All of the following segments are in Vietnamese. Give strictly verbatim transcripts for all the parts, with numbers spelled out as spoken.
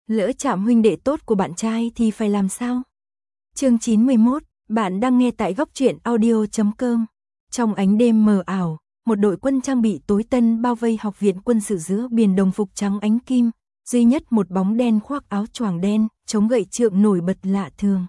Lỡ chạm huynh đệ tốt của bạn trai thì phải làm sao? Chương chín mươi mốt, bạn đang nghe tại góc truyện audio chấm com. Trong ánh đêm mờ ảo, một đội quân trang bị tối tân bao vây học viện quân sự giữa biển đồng phục trắng ánh kim, duy nhất một bóng đen khoác áo choàng đen, chống gậy trượng nổi bật lạ thường.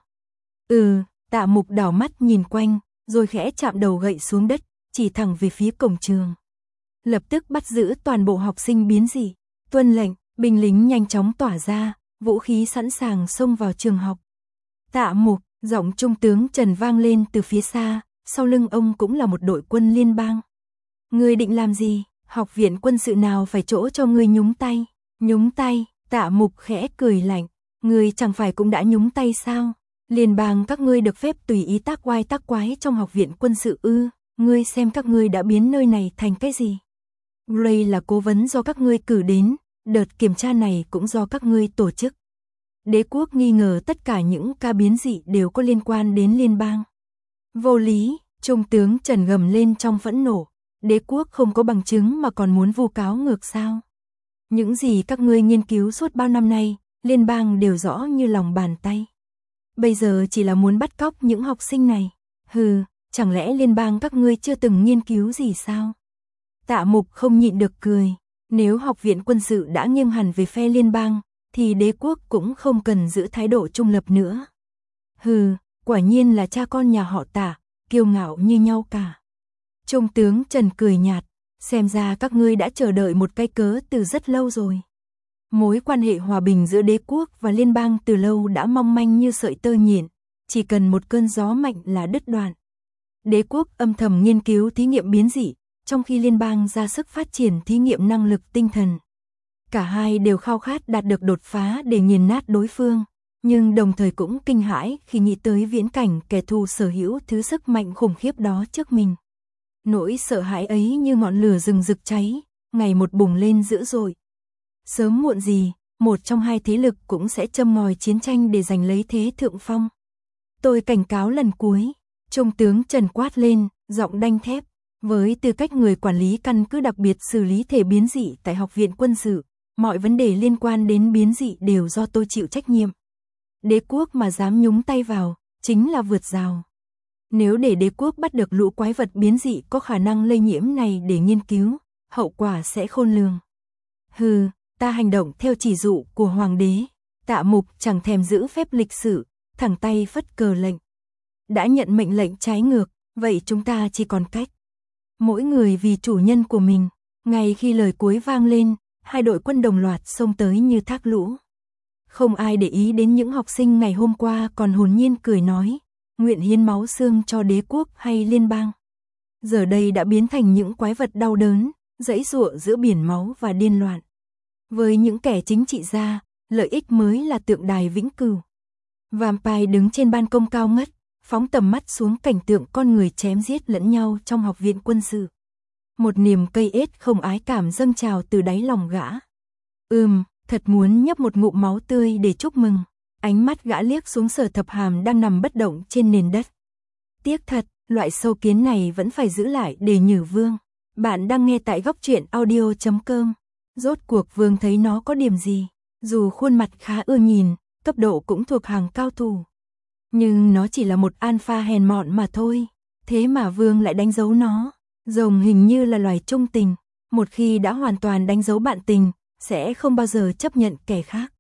Ừ, Tạ Mục đảo mắt nhìn quanh, rồi khẽ chạm đầu gậy xuống đất, chỉ thẳng về phía cổng trường. Lập tức bắt giữ toàn bộ học sinh biến dị, tuân lệnh, binh lính nhanh chóng tỏa ra, vũ khí sẵn sàng xông vào trường học. Tạ Mục, giọng trung tướng Trần vang lên từ phía xa, sau lưng ông cũng là một đội quân liên bang. Ngươi định làm gì? Học viện quân sự nào phải chỗ cho ngươi nhúng tay? Nhúng tay? Tạ Mục khẽ cười lạnh, ngươi chẳng phải cũng đã nhúng tay sao? Liên bang các ngươi được phép tùy ý tác oai tác quái trong học viện quân sự ư? Ngươi xem các ngươi đã biến nơi này thành cái gì? Gray là cố vấn do các ngươi cử đến, đợt kiểm tra này cũng do các ngươi tổ chức. Đế quốc nghi ngờ tất cả những ca biến dị đều có liên quan đến liên bang. Vô lý, trung tướng Trần gầm lên trong phẫn nộ, đế quốc không có bằng chứng mà còn muốn vu cáo ngược sao? Những gì các ngươi nghiên cứu suốt bao năm nay, liên bang đều rõ như lòng bàn tay. Bây giờ chỉ là muốn bắt cóc những học sinh này. Hừ, chẳng lẽ liên bang các ngươi chưa từng nghiên cứu gì sao? Tạ Mục không nhịn được cười, nếu học viện quân sự đã nghiêng hẳn về phe liên bang, thì đế quốc cũng không cần giữ thái độ trung lập nữa. Hừ, quả nhiên là cha con nhà họ Tạ, kiêu ngạo như nhau cả. Trung tướng Trần cười nhạt, xem ra các ngươi đã chờ đợi một cái cớ từ rất lâu rồi. Mối quan hệ hòa bình giữa đế quốc và liên bang từ lâu đã mong manh như sợi tơ nhện, chỉ cần một cơn gió mạnh là đứt đoạn. Đế quốc âm thầm nghiên cứu thí nghiệm biến dị, trong khi liên bang ra sức phát triển thí nghiệm năng lực tinh thần. Cả hai đều khao khát đạt được đột phá để nghiền nát đối phương, nhưng đồng thời cũng kinh hãi khi nghĩ tới viễn cảnh kẻ thù sở hữu thứ sức mạnh khủng khiếp đó trước mình. Nỗi sợ hãi ấy như ngọn lửa rừng rực cháy, ngày một bùng lên dữ dội. Sớm muộn gì, một trong hai thế lực cũng sẽ châm ngòi chiến tranh để giành lấy thế thượng phong. Tôi cảnh cáo lần cuối, trung tướng Trần quát lên, giọng đanh thép, với tư cách người quản lý căn cứ đặc biệt xử lý thể biến dị tại học viện quân sự, mọi vấn đề liên quan đến biến dị đều do tôi chịu trách nhiệm. Đế quốc mà dám nhúng tay vào, chính là vượt rào. Nếu để đế quốc bắt được lũ quái vật biến dị có khả năng lây nhiễm này để nghiên cứu, hậu quả sẽ khôn lường. Hừ, ta hành động theo chỉ dụ của hoàng đế. Tạ Mục chẳng thèm giữ phép lịch sử, thẳng tay phất cờ lệnh. Đã nhận mệnh lệnh trái ngược, vậy chúng ta chỉ còn cách. Mỗi người vì chủ nhân của mình. Ngay khi lời cuối vang lên, hai đội quân đồng loạt xông tới như thác lũ. Không ai để ý đến những học sinh ngày hôm qua còn hồn nhiên cười nói, nguyện hiến máu xương cho đế quốc hay liên bang. Giờ đây đã biến thành những quái vật đau đớn, giãy giụa giữa biển máu và điên loạn. Với những kẻ chính trị gia, lợi ích mới là tượng đài vĩnh cửu. Vampire đứng trên ban công cao ngất, phóng tầm mắt xuống cảnh tượng con người chém giết lẫn nhau trong học viện quân sự. Một niềm cây ết không ái cảm dâng trào từ đáy lòng gã. Ừm, thật muốn nhấp một ngụm máu tươi để chúc mừng. Ánh mắt gã liếc xuống Sở Thập Hàm đang nằm bất động trên nền đất. Tiếc thật, loại sâu kiến này vẫn phải giữ lại để nhử Vương. Bạn đang nghe tại góc truyện audio chấm com. Rốt cuộc Vương thấy nó có điểm gì? Dù khuôn mặt khá ưa nhìn, cấp độ cũng thuộc hàng cao thủ. Nhưng nó chỉ là một alpha hèn mọn mà thôi. Thế mà Vương lại đánh dấu nó. Rồng hình như là loài trung tình. Một khi đã hoàn toàn đánh dấu bạn tình, sẽ không bao giờ chấp nhận kẻ khác.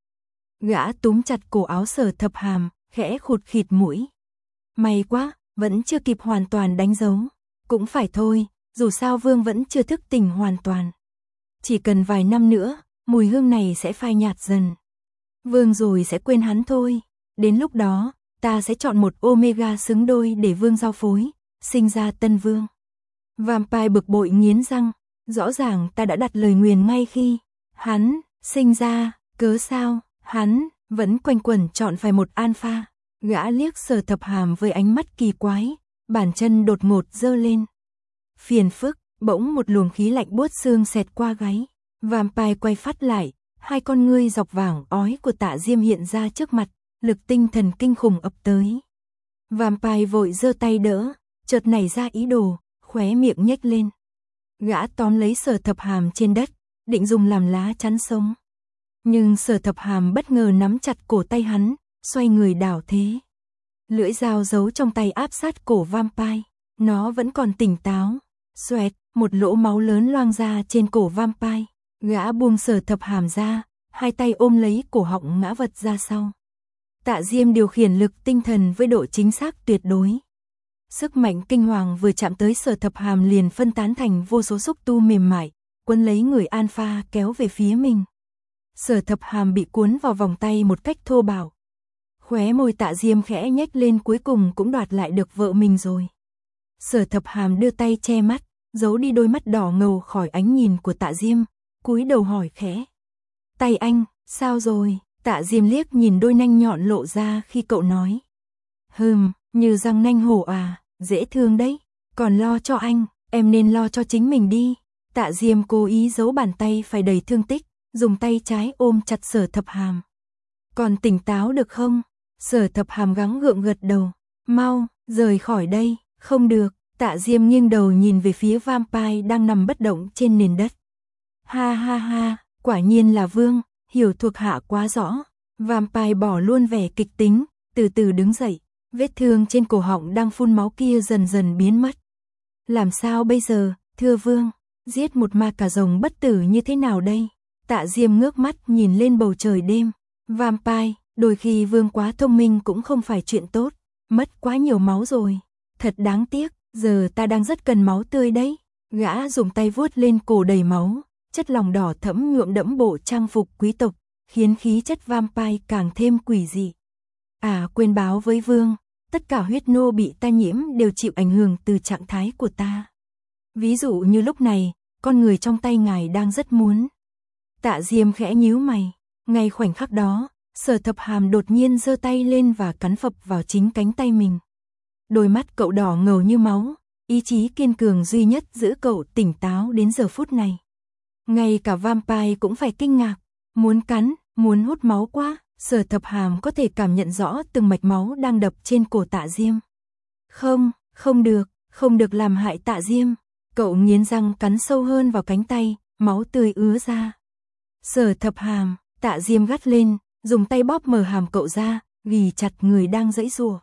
Gã túm chặt cổ áo Sở Thập Hàm, khẽ khụt khịt mũi. May quá, vẫn chưa kịp hoàn toàn đánh dấu. Cũng phải thôi, dù sao Vương vẫn chưa thức tỉnh hoàn toàn. Chỉ cần vài năm nữa, mùi hương này sẽ phai nhạt dần. Vương rồi sẽ quên hắn thôi. Đến lúc đó, ta sẽ chọn một Omega xứng đôi để Vương giao phối, sinh ra tân Vương. Vampire bực bội nghiến răng, rõ ràng ta đã đặt lời nguyền ngay khi hắn sinh ra, cớ sao, hắn vẫn quanh quẩn chọn phải một alpha. Gã liếc Sở Thập Hàm với ánh mắt kỳ quái, bàn chân đột ngột giơ lên. Phiền phức, bỗng một luồng khí lạnh buốt xương xẹt qua gáy. Vampire quay phát lại, hai con ngươi dọc vàng ói của Tạ Diêm hiện ra trước mặt, lực tinh thần kinh khủng ập tới. Vampire vội giơ tay đỡ, chợt nảy ra ý đồ, khóe miệng nhếch lên. Gã tóm lấy Sở Thập Hàm trên đất, định dùng làm lá chắn sống. Nhưng Sở Thập Hàm bất ngờ nắm chặt cổ tay hắn, xoay người đảo thế. Lưỡi dao giấu trong tay áp sát cổ vampire, nó vẫn còn tỉnh táo. Xoẹt, một lỗ máu lớn loang ra trên cổ vampire, gã buông Sở Thập Hàm ra, hai tay ôm lấy cổ họng ngã vật ra sau. Tạ Diêm điều khiển lực tinh thần với độ chính xác tuyệt đối. Sức mạnh kinh hoàng vừa chạm tới Sở Thập Hàm liền phân tán thành vô số xúc tu mềm mại, quấn lấy người Alpha kéo về phía mình. Sở Thập Hàm bị cuốn vào vòng tay một cách thô bạo. Khóe môi Tạ Diêm khẽ nhếch lên, cuối cùng cũng đoạt lại được vợ mình rồi. Sở Thập Hàm đưa tay che mắt, giấu đi đôi mắt đỏ ngầu khỏi ánh nhìn của Tạ Diêm, cúi đầu hỏi khẽ. Tay anh, sao rồi? Tạ Diêm liếc nhìn đôi nanh nhọn lộ ra khi cậu nói. Hừm, như răng nanh hổ à, dễ thương đấy. Còn lo cho anh, em nên lo cho chính mình đi. Tạ Diêm cố ý giấu bàn tay phải đầy thương tích, dùng tay trái ôm chặt Sở Thập Hàm. Còn tỉnh táo được không? Sở Thập Hàm gắng gượng gật đầu. Mau, rời khỏi đây. Không được. Tạ Diêm nghiêng đầu nhìn về phía vampire đang nằm bất động trên nền đất. Ha ha ha, quả nhiên là Vương, hiểu thuộc hạ quá rõ. Vampire bỏ luôn vẻ kịch tính, từ từ đứng dậy. Vết thương trên cổ họng đang phun máu kia dần dần biến mất. Làm sao bây giờ, thưa Vương? Giết một ma cà rồng bất tử như thế nào đây? Tạ Diêm ngước mắt nhìn lên bầu trời đêm. Vampire, đôi khi Vương quá thông minh cũng không phải chuyện tốt. Mất quá nhiều máu rồi. Thật đáng tiếc, giờ ta đang rất cần máu tươi đấy. Gã dùng tay vuốt lên cổ đầy máu, chất lỏng đỏ thẫm nhuộm đẫm bộ trang phục quý tộc, khiến khí chất vampire càng thêm quỷ dị. À, quên báo với Vương, tất cả huyết nô bị ta nhiễm đều chịu ảnh hưởng từ trạng thái của ta. Ví dụ như lúc này, con người trong tay ngài đang rất muốn. Tạ Diêm khẽ nhíu mày, ngay khoảnh khắc đó, Sở Thập Hàm đột nhiên giơ tay lên và cắn phập vào chính cánh tay mình. Đôi mắt cậu đỏ ngầu như máu, ý chí kiên cường duy nhất giữ cậu tỉnh táo đến giờ phút này. Ngay cả vampire cũng phải kinh ngạc, muốn cắn, muốn hút máu quá. Sở Thập Hàm có thể cảm nhận rõ từng mạch máu đang đập trên cổ Tạ Diêm. Không, không được, không được làm hại Tạ Diêm. Cậu nghiến răng cắn sâu hơn vào cánh tay, máu tươi ứa ra. Sở Thập Hàm, Tạ Diêm gắt lên, dùng tay bóp mở hàm cậu ra, ghì chặt người đang giãy giụa.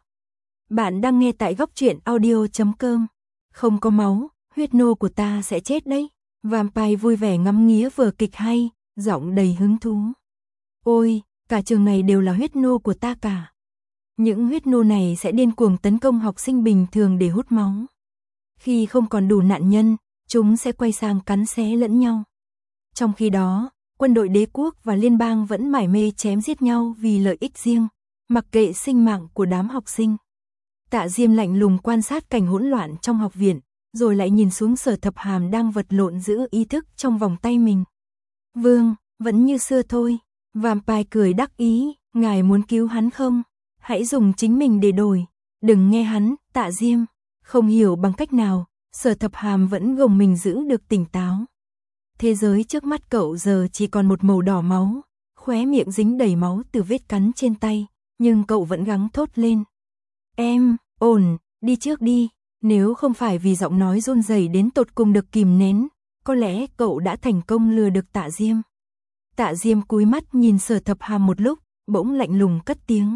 Bạn đang nghe tại góc truyện audio chấm com. Không có máu, huyết nô của ta sẽ chết đấy. Vampire vui vẻ ngắm nghía vở kịch hay, giọng đầy hứng thú. Ôi, cả trường này đều là huyết nô của ta cả. Những huyết nô này sẽ điên cuồng tấn công học sinh bình thường để hút máu. Khi không còn đủ nạn nhân, chúng sẽ quay sang cắn xé lẫn nhau. Trong khi đó, quân đội đế quốc và liên bang vẫn mải mê chém giết nhau vì lợi ích riêng, mặc kệ sinh mạng của đám học sinh. Tạ Diêm lạnh lùng quan sát cảnh hỗn loạn trong học viện, rồi lại nhìn xuống Sở Thập Hàm đang vật lộn giữ ý thức trong vòng tay mình. Vương, vẫn như xưa thôi. Vampire cười đắc ý, ngài muốn cứu hắn không? Hãy dùng chính mình để đổi, đừng nghe hắn. Tạ Diêm, không hiểu bằng cách nào, Sở Thập Hàm vẫn gồng mình giữ được tỉnh táo. Thế giới trước mắt cậu giờ chỉ còn một màu đỏ máu, khóe miệng dính đầy máu từ vết cắn trên tay, nhưng cậu vẫn gắng thốt lên. Em, ổn, đi trước đi. Nếu không phải vì giọng nói run rẩy đến tột cùng được kìm nén, có lẽ cậu đã thành công lừa được Tạ Diêm. Tạ Diêm cúi mắt nhìn Sở Thập Hàm một lúc, bỗng lạnh lùng cất tiếng.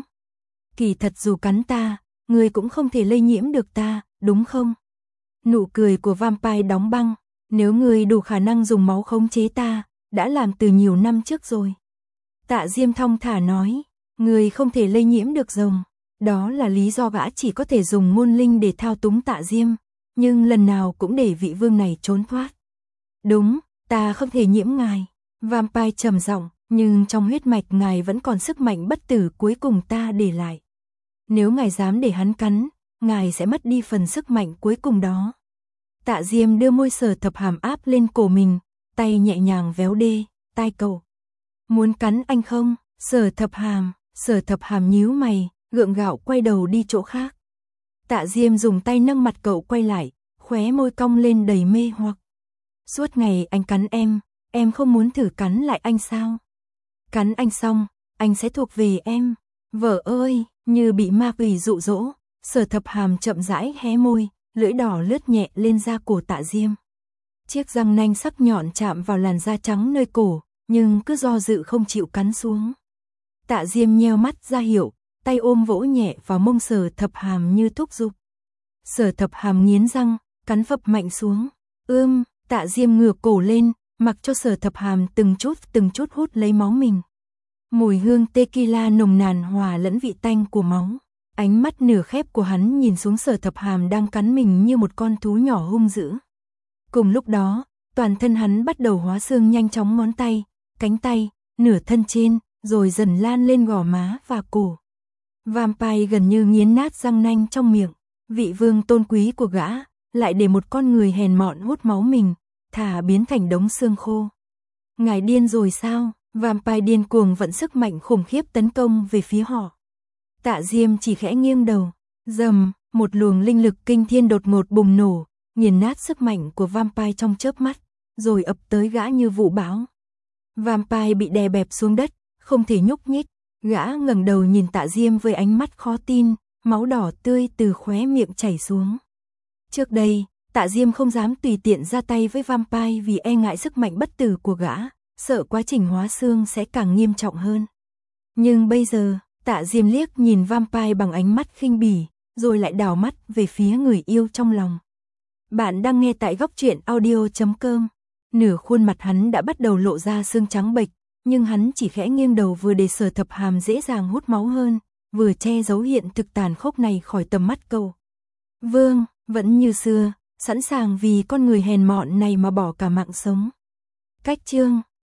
Kỳ thật dù cắn ta, ngươi cũng không thể lây nhiễm được ta, đúng không? Nụ cười của vampire đóng băng, nếu ngươi đủ khả năng dùng máu khống chế ta, đã làm từ nhiều năm trước rồi. Tạ Diêm thong thả nói, ngươi không thể lây nhiễm được rồng. Đó là lý do gã chỉ có thể dùng ngôn linh để thao túng Tạ Diêm, nhưng lần nào cũng để vị vương này trốn thoát. Đúng, ta không thể nhiễm ngài. Vampire trầm giọng, nhưng trong huyết mạch ngài vẫn còn sức mạnh bất tử cuối cùng ta để lại. Nếu ngài dám để hắn cắn, ngài sẽ mất đi phần sức mạnh cuối cùng đó. Tạ Diêm đưa môi Sở Thập Hàm áp lên cổ mình, tay nhẹ nhàng véo đê, tai cậu. Muốn cắn anh không? Sở Thập Hàm, Sở Thập Hàm nhíu mày, gượng gạo quay đầu đi chỗ khác. Tạ Diêm dùng tay nâng mặt cậu quay lại, khóe môi cong lên đầy mê hoặc. Suốt ngày anh cắn em, em không muốn thử cắn lại anh sao? Cắn anh xong, anh sẽ thuộc về em. Vợ ơi, như bị ma quỷ dụ dỗ, Sở Thập Hàm chậm rãi hé môi, lưỡi đỏ lướt nhẹ lên da cổ Tạ Diêm. Chiếc răng nanh sắc nhọn chạm vào làn da trắng nơi cổ, nhưng cứ do dự không chịu cắn xuống. Tạ Diêm nheo mắt ra hiệu, tay ôm vỗ nhẹ vào mông Sở Thập Hàm như thúc giục. Sở Thập Hàm nghiến răng, cắn phập mạnh xuống. Ưm, Tạ Diêm ngửa cổ lên, mặc cho Sở Thập Hàm từng chút từng chút hút lấy máu mình. Mùi hương tequila nồng nàn hòa lẫn vị tanh của máu. Ánh mắt nửa khép của hắn nhìn xuống Sở Thập Hàm đang cắn mình như một con thú nhỏ hung dữ. Cùng lúc đó, toàn thân hắn bắt đầu hóa xương nhanh chóng, ngón tay, cánh tay, nửa thân trên, rồi dần lan lên gò má và cổ. Vampire gần như nghiến nát răng nanh trong miệng. Vị vương tôn quý của gã lại để một con người hèn mọn hút máu mình, thả biến thành đống xương khô. Ngài điên rồi sao? Vampire điên cuồng vận sức mạnh khủng khiếp tấn công về phía họ. Tạ Diêm chỉ khẽ nghiêng đầu. Rầm, một luồng linh lực kinh thiên đột ngột bùng nổ, nghiền nát sức mạnh của Vampire trong chớp mắt, rồi ập tới gã như vụ bão. Vampire bị đè bẹp xuống đất, không thể nhúc nhích. Gã ngẩng đầu nhìn Tạ Diêm với ánh mắt khó tin, máu đỏ tươi từ khóe miệng chảy xuống. Trước đây, Tạ Diêm không dám tùy tiện ra tay với Vampire vì e ngại sức mạnh bất tử của gã, sợ quá trình hóa xương sẽ càng nghiêm trọng hơn. Nhưng bây giờ, Tạ Diêm liếc nhìn Vampire bằng ánh mắt khinh bỉ, rồi lại đảo mắt về phía người yêu trong lòng. Bạn đang nghe tại góc truyện audio chấm com. Nửa khuôn mặt hắn đã bắt đầu lộ ra xương trắng bệch, nhưng hắn chỉ khẽ nghiêng đầu vừa để Sở Thập Hàm dễ dàng hút máu hơn, vừa che giấu hiện thực tàn khốc này khỏi tầm mắt cậu. Vương, vẫn như xưa, sẵn sàng vì con người hèn mọn này mà bỏ cả mạng sống. Cách chương